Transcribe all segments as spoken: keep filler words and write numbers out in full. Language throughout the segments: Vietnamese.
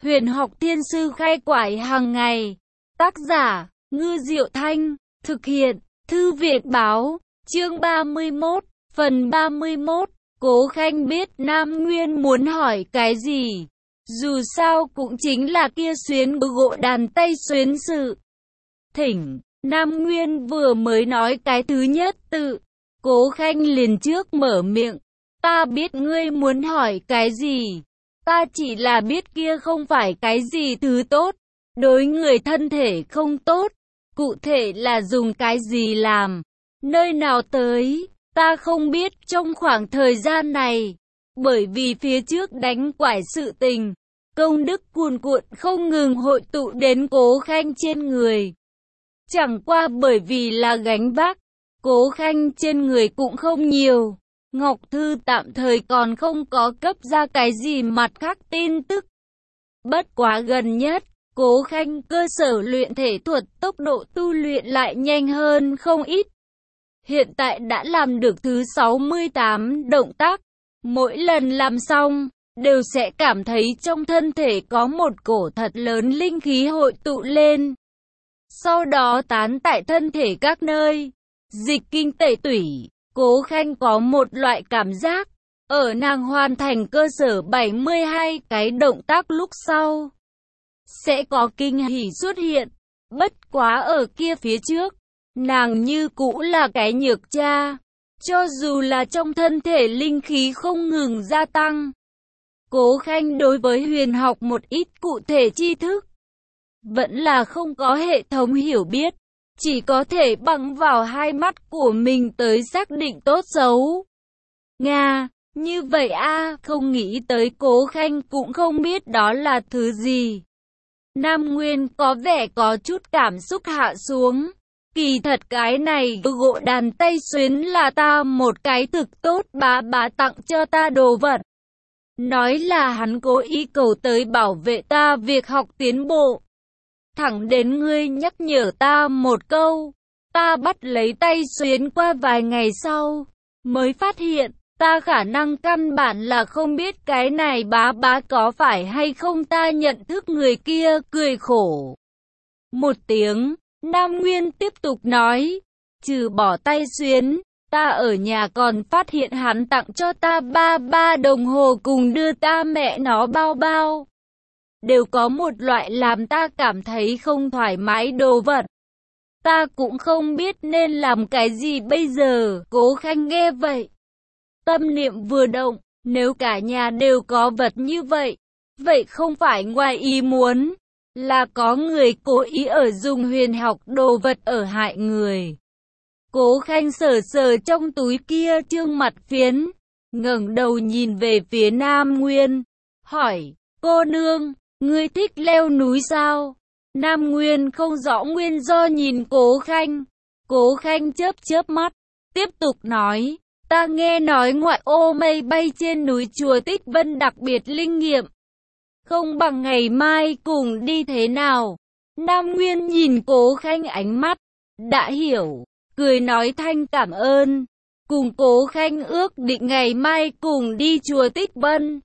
Huyền học thiên sư khai quải hàng ngày. Tác giả, Ngư Diệu Thanh. Thực hiện, Thư viện báo. Chương ba mươi mốt, phần ba mươi mốt. Cố Khanh biết Nam Nguyên muốn hỏi cái gì. Dù sao cũng chính là kia xuyến gỗ đàn tay xuyến sự. Thỉnh, Nam Nguyên vừa mới nói cái thứ nhất tự. Cố Khanh liền trước mở miệng. Ta biết ngươi muốn hỏi cái gì. Ta chỉ là biết kia không phải cái gì thứ tốt. Đối người thân thể không tốt. Cụ thể là dùng cái gì làm. Nơi nào tới. Ta không biết trong khoảng thời gian này. Bởi vì phía trước đánh quải sự tình. Công đức cuồn cuộn không ngừng hội tụ đến Cố Khanh trên người. Chẳng qua bởi vì là gánh vác. Cố Khanh trên người cũng không nhiều. Ngọc Thư tạm thời còn không có cấp ra cái gì mặt khác tin tức. Bất quá gần nhất, Cố Khanh cơ sở luyện thể thuật tốc độ tu luyện lại nhanh hơn không ít. Hiện tại đã làm được thứ sáu mươi tám động tác. Mỗi lần làm xong, đều sẽ cảm thấy trong thân thể có một cổ thật lớn linh khí hội tụ lên. Sau đó tán tại thân thể các nơi, dịch kinh tẩy tủy. Cố Khanh có một loại cảm giác, ở nàng hoàn thành cơ sở bảy mươi hai cái động tác lúc sau, sẽ có kinh hỉ xuất hiện. Bất quá ở kia phía trước, nàng như cũ là cái nhược cha, cho dù là trong thân thể linh khí không ngừng gia tăng. Cố Khanh đối với huyền học một ít cụ thể tri thức, vẫn là không có hệ thống hiểu biết. Chỉ có thể bằng vào hai mắt của mình tới xác định tốt xấu. Nga, như vậy a, không nghĩ tới Cố Khanh cũng không biết đó là thứ gì. Nam Nguyên có vẻ có chút cảm xúc hạ xuống. Kỳ thật cái này gỗ đàn tay xuyến là ta một cái thực tốt bá bá tặng cho ta đồ vật. Nói là hắn cố ý cầu tới bảo vệ ta việc học tiến bộ. Thẳng đến ngươi nhắc nhở ta một câu, ta bắt lấy tay xuyến qua vài ngày sau, mới phát hiện, ta khả năng căn bản là không biết cái này bá bá có phải hay không. Ta nhận thức người kia cười khổ. Một tiếng, Nam Nguyên tiếp tục nói, trừ bỏ tay xuyến, ta ở nhà còn phát hiện hắn tặng cho ta ba ba đồng hồ cùng đưa ta mẹ nó bao bao. Đều có một loại làm ta cảm thấy không thoải mái đồ vật. Ta cũng không biết nên làm cái gì bây giờ. Cố Khanh nghe vậy, tâm niệm vừa động, nếu cả nhà đều có vật như vậy, vậy không phải ngoài ý muốn, là có người cố ý ở dùng huyền học đồ vật ở hại người. Cố Khanh sờ sờ trong túi kia trương mặt phiến, ngẩng đầu nhìn về phía Nam Nguyên, hỏi, cô nương, ngươi thích leo núi sao? Nam Nguyên không rõ nguyên do nhìn Cố Khanh. Cố Khanh chớp chớp mắt, tiếp tục nói, ta nghe nói ngoại ô mây bay trên núi Chùa Tích Vân đặc biệt linh nghiệm. Không bằng ngày mai cùng đi thế nào? Nam Nguyên nhìn Cố Khanh ánh mắt, đã hiểu, cười nói thanh cảm ơn. Cùng Cố Khanh ước định ngày mai cùng đi Chùa Tích Vân.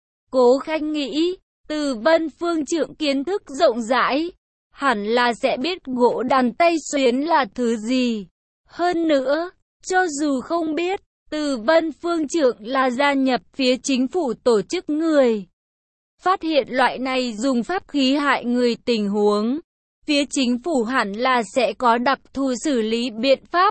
Cố Khanh nghĩ, Từ Vân phương trượng kiến thức rộng rãi, hẳn là sẽ biết gỗ đàn tay xuyến là thứ gì. Hơn nữa, cho dù không biết, Từ Vân phương trượng là gia nhập phía chính phủ tổ chức người. Phát hiện loại này dùng pháp khí hại người tình huống, phía chính phủ hẳn là sẽ có đặc thù xử lý biện pháp.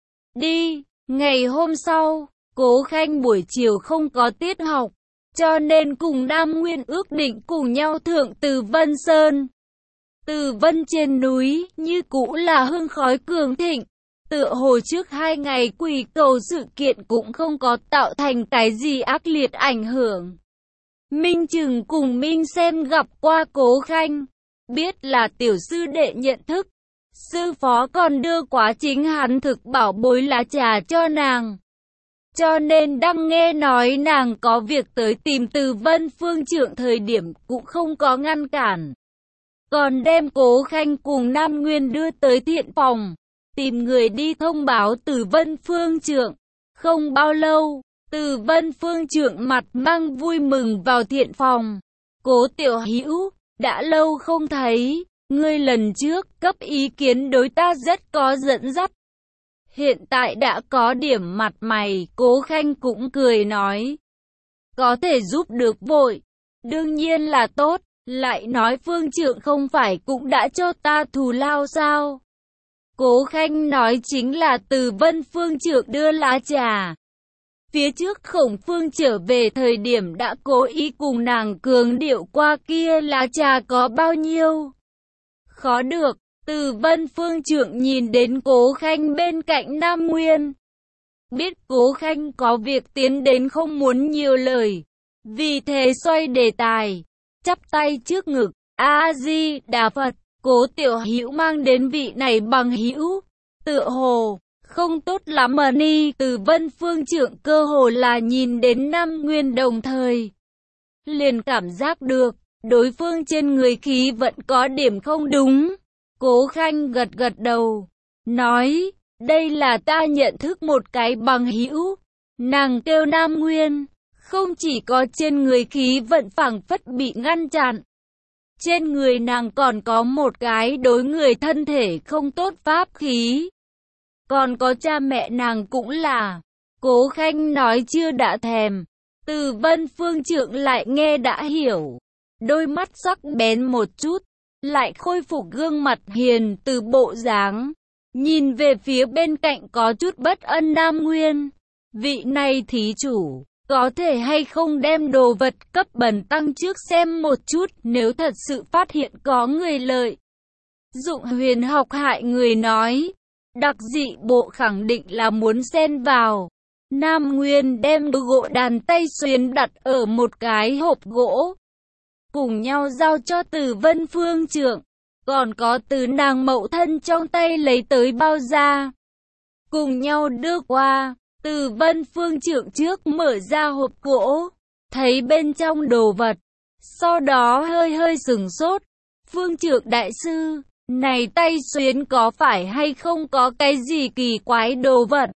Đi, ngày hôm sau, Cố Khanh buổi chiều không có tiết học, cho nên cùng Nam Nguyên ước định cùng nhau thượng Từ Vân Sơn. Từ Vân trên núi, như cũ là hương khói cường thịnh. Tựa hồ trước hai ngày quỷ cầu sự kiện cũng không có tạo thành cái gì ác liệt ảnh hưởng. Minh Trừng cùng Minh Sen gặp qua Cố Khanh, biết là tiểu sư đệ nhận thức. Sư phó còn đưa quá chính hắn thực bảo bối lá trà cho nàng. Cho nên đang nghe nói nàng có việc tới tìm Từ Vân phương trượng thời điểm cũng không có ngăn cản. Còn đem Cố Khanh cùng Nam Nguyên đưa tới thiện phòng, tìm người đi thông báo Từ Vân phương trượng. Không bao lâu, Từ Vân phương trượng mặt mang vui mừng vào thiện phòng. Cố Tiểu Hữu, đã lâu không thấy, ngươi lần trước cấp ý kiến đối ta rất có dẫn dắt. Hiện tại đã có điểm mặt mày, Cố Khanh cũng cười nói. Có thể giúp được vội, đương nhiên là tốt, lại nói Phương Trượng không phải cũng đã cho ta thù lao sao? Cố Khanh nói chính là từ Vân Phương Trượng đưa lá trà. Phía trước Khổng Phương trở về thời điểm đã cố ý cùng nàng cường điệu qua kia lá trà có bao nhiêu. Khó được, từ Vân Phương Trượng nhìn đến Cố Khanh bên cạnh Nam Nguyên. Biết Cố Khanh có việc tiến đến không muốn nhiều lời, vì thế xoay đề tài, chắp tay trước ngực, A-di-đà Phật, Cố Tiểu Hữu mang đến vị này bằng hữu, tựa hồ không tốt lắm mà ni. Từ Vân Phương Trượng cơ hồ là nhìn đến Nam Nguyên đồng thời, liền cảm giác được đối phương trên người khí vận có điểm không đúng. Cố Khanh gật gật đầu, nói, đây là ta nhận thức một cái bằng hữu. Nàng kêu Nam Nguyên, không chỉ có trên người khí vận phảng phất bị ngăn chặn, trên người nàng còn có một cái đối người thân thể không tốt pháp khí. Còn có cha mẹ nàng cũng là. Cố Khanh nói chưa đã thèm, từ Vân Phương Trượng lại nghe đã hiểu. Đôi mắt sắc bén một chút, lại khôi phục gương mặt hiền từ bộ dáng. Nhìn về phía bên cạnh có chút bất ân Nam Nguyên. Vị này thí chủ, có thể hay không đem đồ vật cấp bần tăng trước xem một chút, nếu thật sự phát hiện có người lợi dụng huyền học hại người nói, đặc dị bộ khẳng định là muốn xen vào. Nam Nguyên đem gỗ đàn tay xuyến đặt ở một cái hộp gỗ, cùng nhau giao cho từ Vân Phương Trượng, còn có từ nàng mậu thân trong tay lấy tới bao da, cùng nhau đưa qua. Từ Vân Phương Trượng trước mở ra hộp gỗ, thấy bên trong đồ vật, sau đó hơi hơi sửng sốt. Phương Trượng đại sư, này tay xuyến có phải hay không có cái gì kỳ quái đồ vật?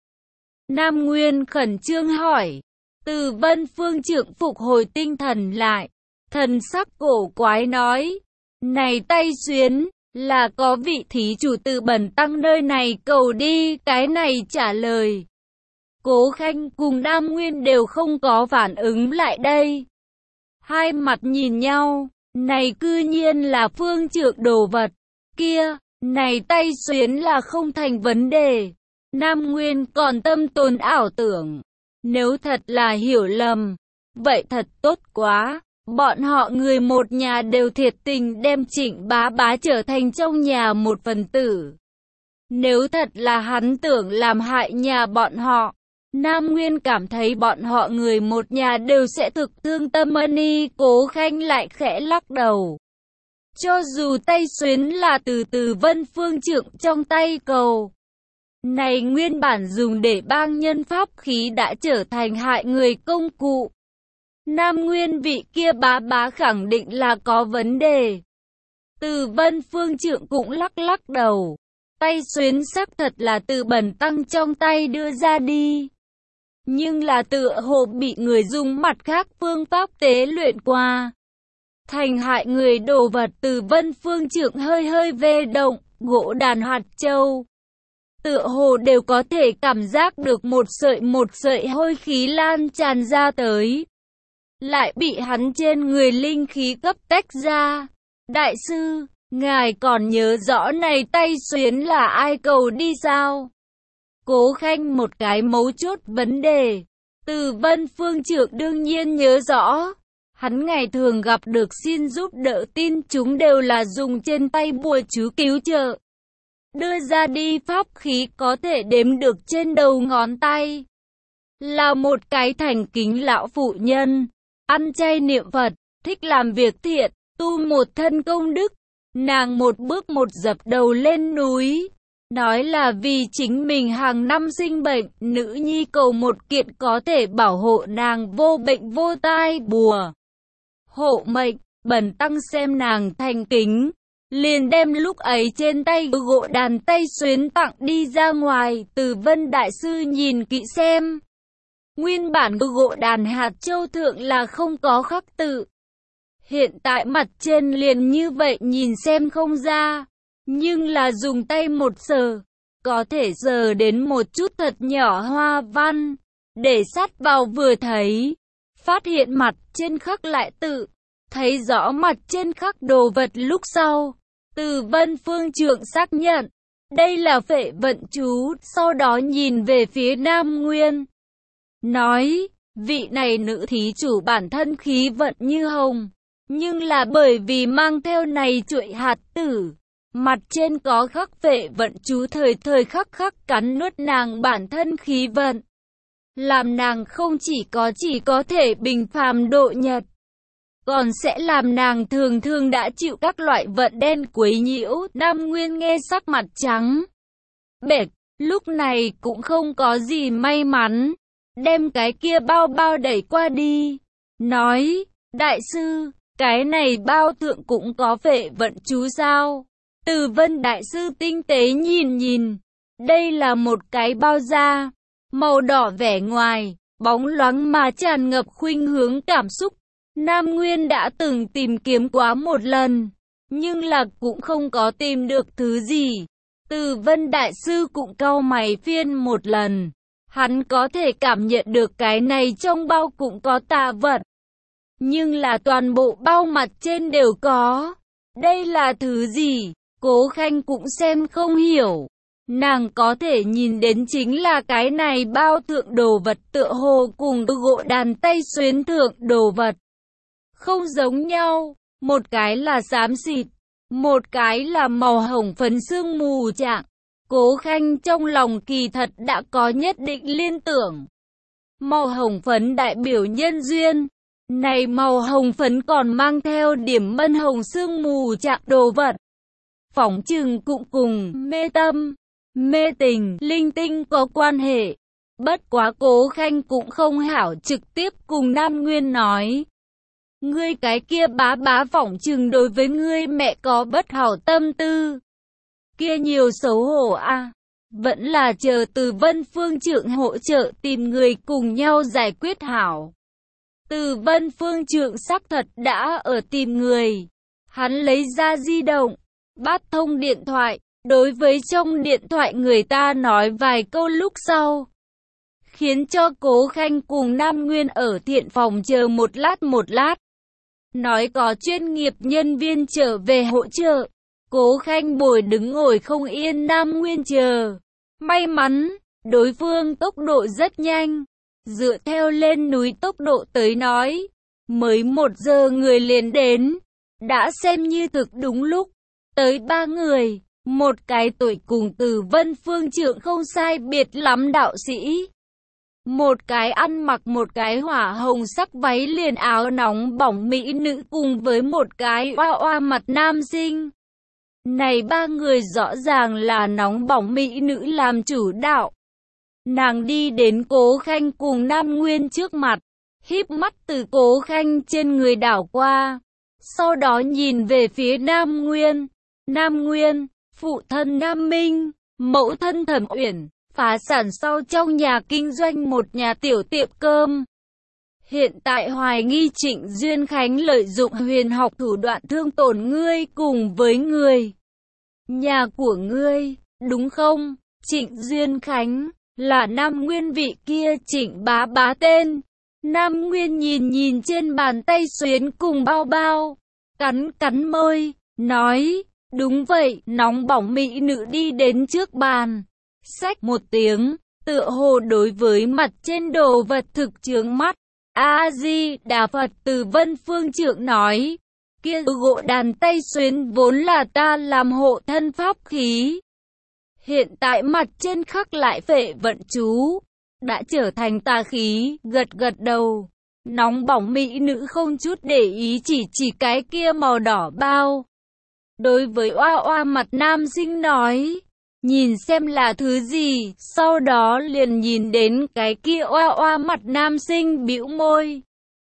Nam Nguyên khẩn trương hỏi. Từ Vân Phương Trượng phục hồi tinh thần lại, thần sắc cổ quái nói, này tay xuyến, là có vị thí chủ từ bần tăng nơi này cầu đi. Cái này trả lời, Cố Khanh cùng Nam Nguyên đều không có phản ứng lại đây. Hai mặt nhìn nhau, này cư nhiên là Phương Trượng đồ vật, kia, này tay xuyến là không thành vấn đề. Nam Nguyên còn tâm tồn ảo tưởng, nếu thật là hiểu lầm, vậy thật tốt quá. Bọn họ người một nhà đều thiệt tình đem Trịnh bá bá trở thành trong nhà một phần tử. Nếu thật là hắn tưởng làm hại nhà bọn họ, Nam Nguyên cảm thấy bọn họ người một nhà đều sẽ thực thương tâm ni. Cố Khanh lại khẽ lắc đầu. Cho dù tay xuyến là từ từ Vân Phương Trượng trong tay cầu, này nguyên bản dùng để bang nhân pháp khí đã trở thành hại người công cụ. Nam Nguyên vị kia bá bá khẳng định là có vấn đề. Từ Vân Phương Trượng cũng lắc lắc đầu. Tay xuyến sắc thật là từ bần tăng trong tay đưa ra đi, nhưng là tựa hồ bị người dùng mặt khác phương pháp tế luyện qua, thành hại người đồ vật. Từ Vân Phương Trượng hơi hơi vê động, gỗ đàn hạt châu, tựa hồ đều có thể cảm giác được một sợi một sợi hôi khí lan tràn ra tới, lại bị hắn trên người linh khí cấp tách ra. Đại sư, ngài còn nhớ rõ này tay xuyến là ai cầu đi sao? Cố Khanh một cái mấu chốt vấn đề. Từ Vân Phương Trượng đương nhiên nhớ rõ. Hắn ngày thường gặp được xin giúp đỡ tin chúng đều là dùng trên tay bùa chú cứu trợ. Đưa ra đi pháp khí có thể đếm được trên đầu ngón tay. Là một cái thành kính lão phụ nhân, ăn chay niệm Phật, thích làm việc thiện, tu một thân công đức. Nàng một bước một dập đầu lên núi, nói là vì chính mình hàng năm sinh bệnh, nữ nhi cầu một kiện có thể bảo hộ nàng vô bệnh vô tai bùa hộ mệnh. Bần tăng xem nàng thành kính, liền đem lúc ấy trên tay gỗ đàn tay xuyến tặng đi ra ngoài. Từ Vân đại sư nhìn kỹ xem, nguyên bản gỗ đàn hạt châu thượng là không có khắc tự, Hiện tại mặt trên liền như vậy nhìn xem không ra, nhưng là dùng tay một sờ, có thể sờ đến một chút thật nhỏ hoa văn, để sát vào vừa thấy, phát hiện mặt trên khắc lại tự, thấy rõ mặt trên khắc đồ vật lúc sau, Từ Vân Phương Trượng xác nhận, đây là phệ vận chú, sau đó nhìn về phía Nam Nguyên, nói, vị này nữ thí chủ bản thân khí vận như hồng, nhưng là bởi vì mang theo này chuỗi hạt tử, mặt trên có khắc phệ vận chú thời thời khắc khắc cắn nuốt nàng bản thân khí vận, làm nàng không chỉ có chỉ có thể bình phàm độ nhật, còn sẽ làm nàng thường thường đã chịu các loại vận đen quấy nhiễu. Nam Nguyên nghe sắc mặt trắng bệch, lúc này cũng không có gì may mắn, đem cái kia bao bao đẩy qua đi, nói, đại sư, cái này bao thượng cũng có phệ vận chú sao? Từ Vân đại sư tinh tế nhìn nhìn, đây là một cái bao da, màu đỏ vẻ ngoài, bóng loáng mà tràn ngập khuynh hướng cảm xúc. Nam Nguyên đã từng tìm kiếm quá một lần, nhưng là cũng không có tìm được thứ gì. Từ Vân đại sư cũng cau mày phiên một lần, hắn có thể cảm nhận được cái này trong bao cũng có tà vật, nhưng là toàn bộ bao mặt trên đều có. Đây là thứ gì? Cố Khanh cũng xem không hiểu. Nàng có thể nhìn đến chính là cái này bao thượng đồ vật tựa hồ cùng gỗ đàn tay xuyến thượng đồ vật không giống nhau. Một cái là xám xịt, một cái là màu hồng phấn sương mù trạng. Cố Khanh trong lòng kỳ thật đã có nhất định liên tưởng. Màu hồng phấn đại biểu nhân duyên. Này màu hồng phấn còn mang theo điểm mân hồng sương mù trạng đồ vật, phỏng chừng cũng cùng mê tâm, mê tình, linh tinh có quan hệ. Bất quá Cố Khanh cũng không hảo trực tiếp cùng Nam Nguyên nói, ngươi cái kia bá bá phỏng chừng đối với ngươi mẹ có bất hảo tâm tư. Kia nhiều xấu hổ a, à. Vẫn là chờ Từ Vân Phương Trượng hỗ trợ tìm người cùng nhau giải quyết hảo. Từ Vân Phương Trượng xác thật đã ở tìm người. Hắn lấy ra di động, bắt thông điện thoại, đối với trong điện thoại người ta nói vài câu lúc sau, khiến cho Cố Khanh cùng Nam Nguyên ở thiện phòng chờ một lát một lát. Nói có chuyên nghiệp nhân viên trở về hỗ trợ. Cố Khanh bồi đứng ngồi không yên, Nam Nguyên chờ. May mắn, đối phương tốc độ rất nhanh. Dựa theo lên núi tốc độ tới nói, mới một giờ người liền đến, đã xem như thực đúng lúc. Tới ba người, một cái tuổi cùng Từ Vân Phương Trượng không sai biệt lắm đạo sĩ, một cái ăn mặc một cái hỏa hồng sắc váy liền áo nóng bỏng mỹ nữ cùng với một cái oa oa mặt nam sinh. Này ba người rõ ràng là nóng bỏng mỹ nữ làm chủ đạo. Nàng đi đến Cố Khanh cùng Nam Nguyên trước mặt, híp mắt từ Cố Khanh trên người đảo qua, sau đó nhìn về phía Nam Nguyên. Nam Nguyên, phụ thân Nam Minh, mẫu thân Thẩm Uyển, phá sản sau trong nhà kinh doanh một nhà tiểu tiệm cơm. Hiện tại hoài nghi Trịnh Duyên Khánh lợi dụng huyền học thủ đoạn thương tổn ngươi cùng với người nhà của ngươi, đúng không? Trịnh Duyên Khánh là Nam Nguyên vị kia Trịnh bá bá tên. Nam Nguyên nhìn nhìn trên bàn tay xuyến cùng bao bao, cắn cắn môi, nói, đúng vậy. Nóng bỏng mỹ nữ đi đến trước bàn, xách một tiếng, tựa hồ đối với mặt trên đồ vật thực chướng mắt. A-di-đà Phật. Từ Vân Phương Trượng nói, kia gỗ đàn tay xuyến vốn là ta làm hộ thân pháp khí, hiện tại mặt trên khắc lại phệ vận chú, đã trở thành tà khí. Gật gật đầu, nóng bỏng mỹ nữ không chút để ý chỉ chỉ cái kia màu đỏ bao. Đối với oa oa mặt nam sinh nói, nhìn xem là thứ gì, sau đó liền nhìn đến cái kia oa oa mặt nam sinh bĩu môi,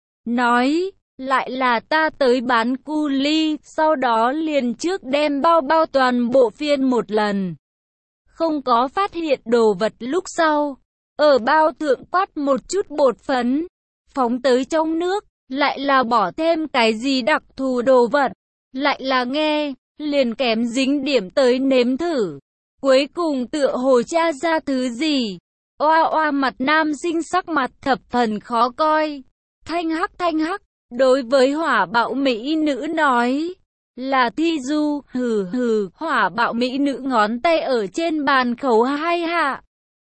nói, lại là ta tới bán cu ly, sau đó liền trước đem bao bao toàn bộ phiên một lần. Không có phát hiện đồ vật lúc sau, ở bao thượng quát một chút bột phấn, phóng tới trong nước, lại là bỏ thêm cái gì đặc thù đồ vật, lại là nghe, liền kém dính điểm tới nếm thử. Cuối cùng tựa hồ tra ra thứ gì. Oa oa mặt nam sinh sắc mặt thập phần khó coi. Thanh hắc thanh hắc, đối với hỏa bạo mỹ nữ nói. Là Thi Du, hừ hừ, hỏa bạo mỹ nữ ngón tay ở trên bàn khấu hai hạ.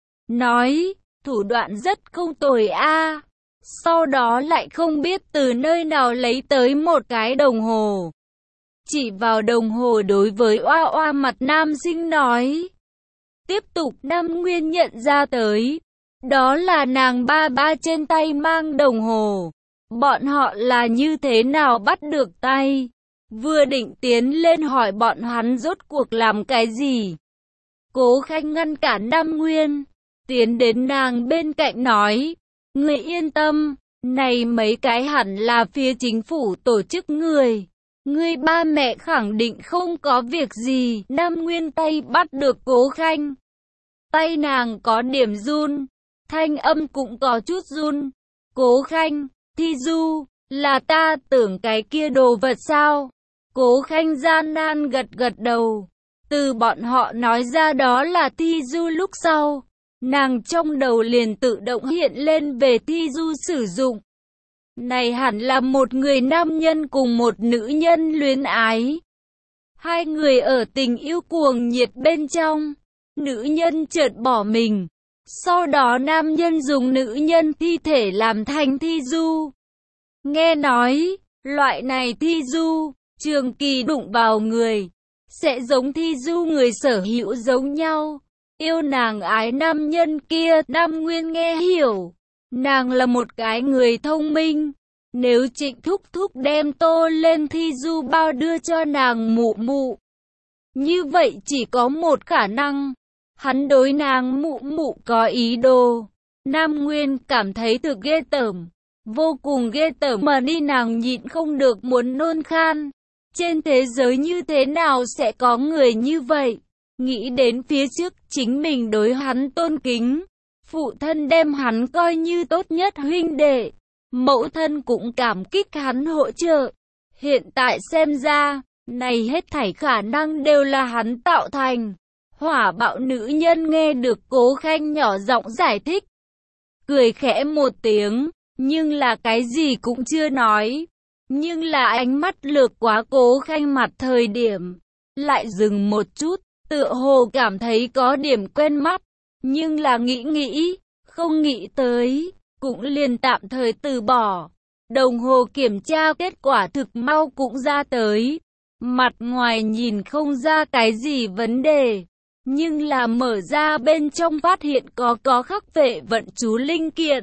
Nói, thủ đoạn rất không tồi a. Sau đó lại không biết từ nơi nào lấy tới một cái đồng hồ. Chỉ vào đồng hồ đối với oa oa mặt nam sinh nói. Tiếp tục Nam Nguyên nhận ra tới. Đó là nàng ba ba trên tay mang đồng hồ. Bọn họ là như thế nào bắt được tay? Vừa định tiến lên hỏi bọn hắn rốt cuộc làm cái gì? Cố Khanh ngăn cản Nam Nguyên. Tiến đến nàng bên cạnh nói. Người yên tâm. Này mấy cái hẳn là phía chính phủ tổ chức người. Người ba mẹ khẳng định không có việc gì. Nam Nguyên tay bắt được Cố Khanh. Tay nàng có điểm run. Thanh âm cũng có chút run. Cố Khanh, Thi Du, là ta tưởng cái kia đồ vật sao? Cố Khanh gian nan gật gật đầu. Từ bọn họ nói ra đó là Thi Du lúc sau. Nàng trong đầu liền tự động hiện lên về Thi Du sử dụng. Này hẳn là một người nam nhân cùng một nữ nhân luyến ái. Hai người ở tình yêu cuồng nhiệt bên trong. Nữ nhân chợt bỏ mình. Sau đó nam nhân dùng nữ nhân thi thể làm thành Thi Du. Nghe nói, loại này Thi Du, trường kỳ đụng vào người, sẽ giống Thi Du người sở hữu giống nhau. Yêu nàng ái nam nhân kia, Nam Nguyên nghe hiểu. Nàng là một cái người thông minh. Nếu Trịnh Thúc Thúc đem tô lên Thi Du bao đưa cho nàng mụ mụ. Như vậy chỉ có một khả năng. Hắn đối nàng mụ mụ có ý đồ. Nam Nguyên cảm thấy thực ghê tởm. Vô cùng ghê tởm mà đi nàng nhịn không được muốn nôn khan. Trên thế giới như thế nào sẽ có người như vậy? Nghĩ đến phía trước chính mình đối hắn tôn kính. Phụ thân đem hắn coi như tốt nhất huynh đệ. Mẫu thân cũng cảm kích hắn hỗ trợ. Hiện tại xem ra, này hết thảy khả năng đều là hắn tạo thành. Hỏa bạo nữ nhân nghe được Cố Khanh nhỏ giọng giải thích. Cười khẽ một tiếng, nhưng là cái gì cũng chưa nói. Nhưng là ánh mắt lược quá Cố Khanh mặt thời điểm. Lại dừng một chút, tựa hồ cảm thấy có điểm quen mắt. Nhưng là nghĩ nghĩ, không nghĩ tới, cũng liền tạm thời từ bỏ. Đồng hồ kiểm tra kết quả thực mau cũng ra tới. Mặt ngoài nhìn không ra cái gì vấn đề. Nhưng là mở ra bên trong phát hiện có có khắc vệ vận chú linh kiện.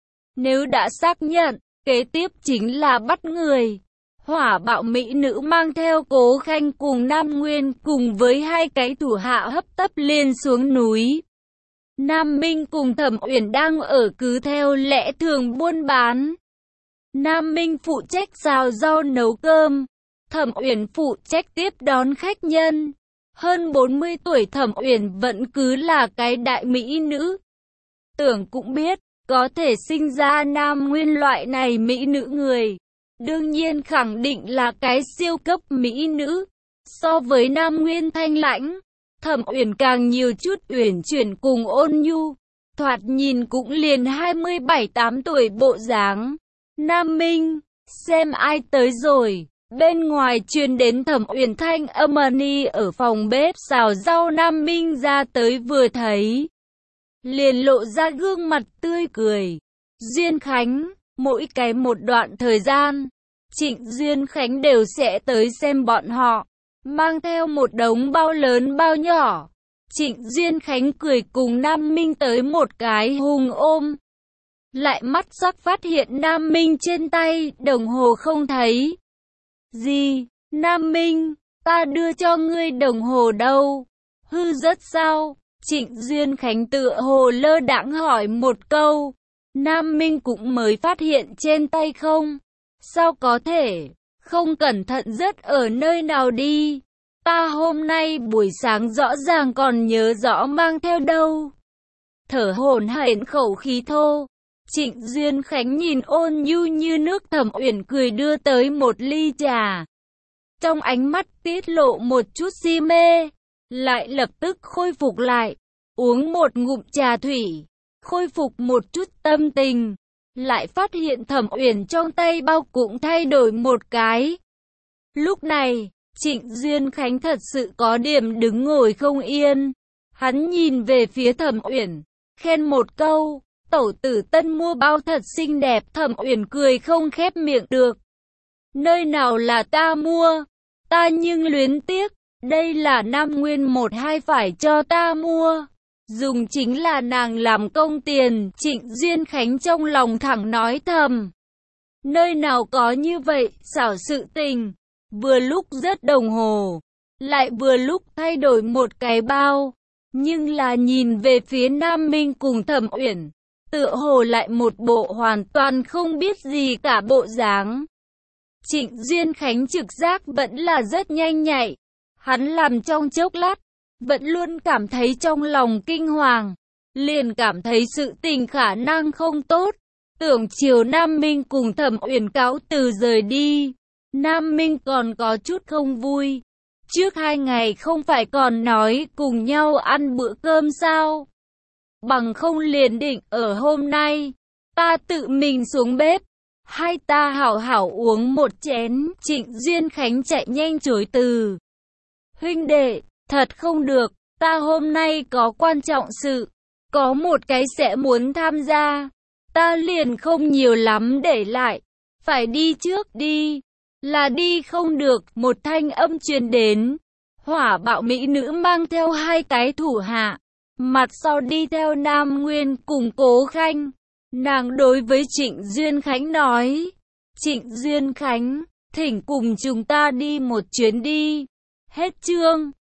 Nếu đã xác nhận, kế tiếp chính là bắt người. Hỏa bạo mỹ nữ mang theo Cố Khanh cùng Nam Nguyên cùng với hai cái thủ hạ hấp tấp lên xuống núi. Nam Minh cùng Thẩm Uyển đang ở cứ theo lẽ thường buôn bán. Nam Minh phụ trách xào rau nấu cơm. Thẩm Uyển phụ trách tiếp đón khách nhân. Hơn bốn mươi tuổi Thẩm Uyển vẫn cứ là cái đại mỹ nữ. Tưởng cũng biết, có thể sinh ra Nam Nguyên loại này mỹ nữ người. Đương nhiên khẳng định là cái siêu cấp mỹ nữ. So với Nam Nguyên thanh lãnh, Thẩm Uyển càng nhiều chút uyển chuyển cùng ôn nhu. Thoạt nhìn cũng liền hai mươi bảy tám tuổi bộ dáng. Nam Minh, xem ai tới rồi. Bên ngoài truyền đến Thẩm Uyển thanh âm ni ở phòng bếp xào rau. Nam Minh ra tới vừa thấy, liền lộ ra gương mặt tươi cười. Duyên Khánh, mỗi cái một đoạn thời gian, Trịnh Duyên Khánh đều sẽ tới xem bọn họ, mang theo một đống bao lớn bao nhỏ. Trịnh Duyên Khánh cười cùng Nam Minh tới một cái hùng ôm. Lại mắt sắc phát hiện Nam Minh trên tay đồng hồ không thấy. Gì? Nam Minh, ta đưa cho ngươi đồng hồ đâu? Hư rất sao? Trịnh Duyên Khánh tựa hồ lơ đãng hỏi một câu. Nam Minh cũng mới phát hiện trên tay không. Sao có thể? Không cẩn thận rớt ở nơi nào đi? Ta hôm nay buổi sáng rõ ràng còn nhớ rõ mang theo đâu. Thở hổn hển khẩu khí thô. Trịnh Duyên Khánh nhìn ôn nhu như nước Thẩm Uyển cười đưa tới một ly trà. Trong ánh mắt tiết lộ một chút si mê, lại lập tức khôi phục lại, uống một ngụm trà thủy, khôi phục một chút tâm tình, lại phát hiện Thẩm Uyển trong tay bao cũng thay đổi một cái. Lúc này, Trịnh Duyên Khánh thật sự có điểm đứng ngồi không yên, hắn nhìn về phía Thẩm Uyển, khen một câu, tẩu tử tân mua bao thật xinh đẹp. Thẩm Uyển cười không khép miệng được. Nơi nào là ta mua, ta nhưng luyến tiếc, đây là Nam Nguyên một hai phải cho ta mua. Dùng chính là nàng làm công tiền. Trịnh Duyên Khánh trong lòng thẳng nói thầm. Nơi nào có như vậy, xảo sự tình. Vừa lúc rớt đồng hồ, lại vừa lúc thay đổi một cái bao. Nhưng là nhìn về phía Nam Minh cùng Thẩm Uyển, tựa hồ lại một bộ hoàn toàn không biết gì cả bộ dáng. Trịnh Duyên Khánh trực giác vẫn là rất nhanh nhạy. Hắn làm trong chốc lát, vẫn luôn cảm thấy trong lòng kinh hoàng, liền cảm thấy sự tình khả năng không tốt. Tưởng chiều Nam Minh cùng Thẩm Uyển cáo từ rời đi. Nam Minh còn có chút không vui. Trước hai ngày không phải còn nói cùng nhau ăn bữa cơm sao? Bằng không liền định ở hôm nay, ta tự mình xuống bếp, hai ta hảo hảo uống một chén. Trịnh Duyên Khánh chạy nhanh chối từ. Huynh đệ, thật không được, ta hôm nay có quan trọng sự, có một cái sẽ muốn tham gia, ta liền không nhiều lắm để lại, phải đi trước đi, là đi không được. Một thanh âm truyền đến, hỏa bạo mỹ nữ mang theo hai cái thủ hạ, mặt sau đi theo Nam Nguyên cùng Cố Khanh. Nàng đối với Trịnh Duyên Khánh nói, Trịnh Duyên Khánh, thỉnh cùng chúng ta đi một chuyến đi. Hết chương.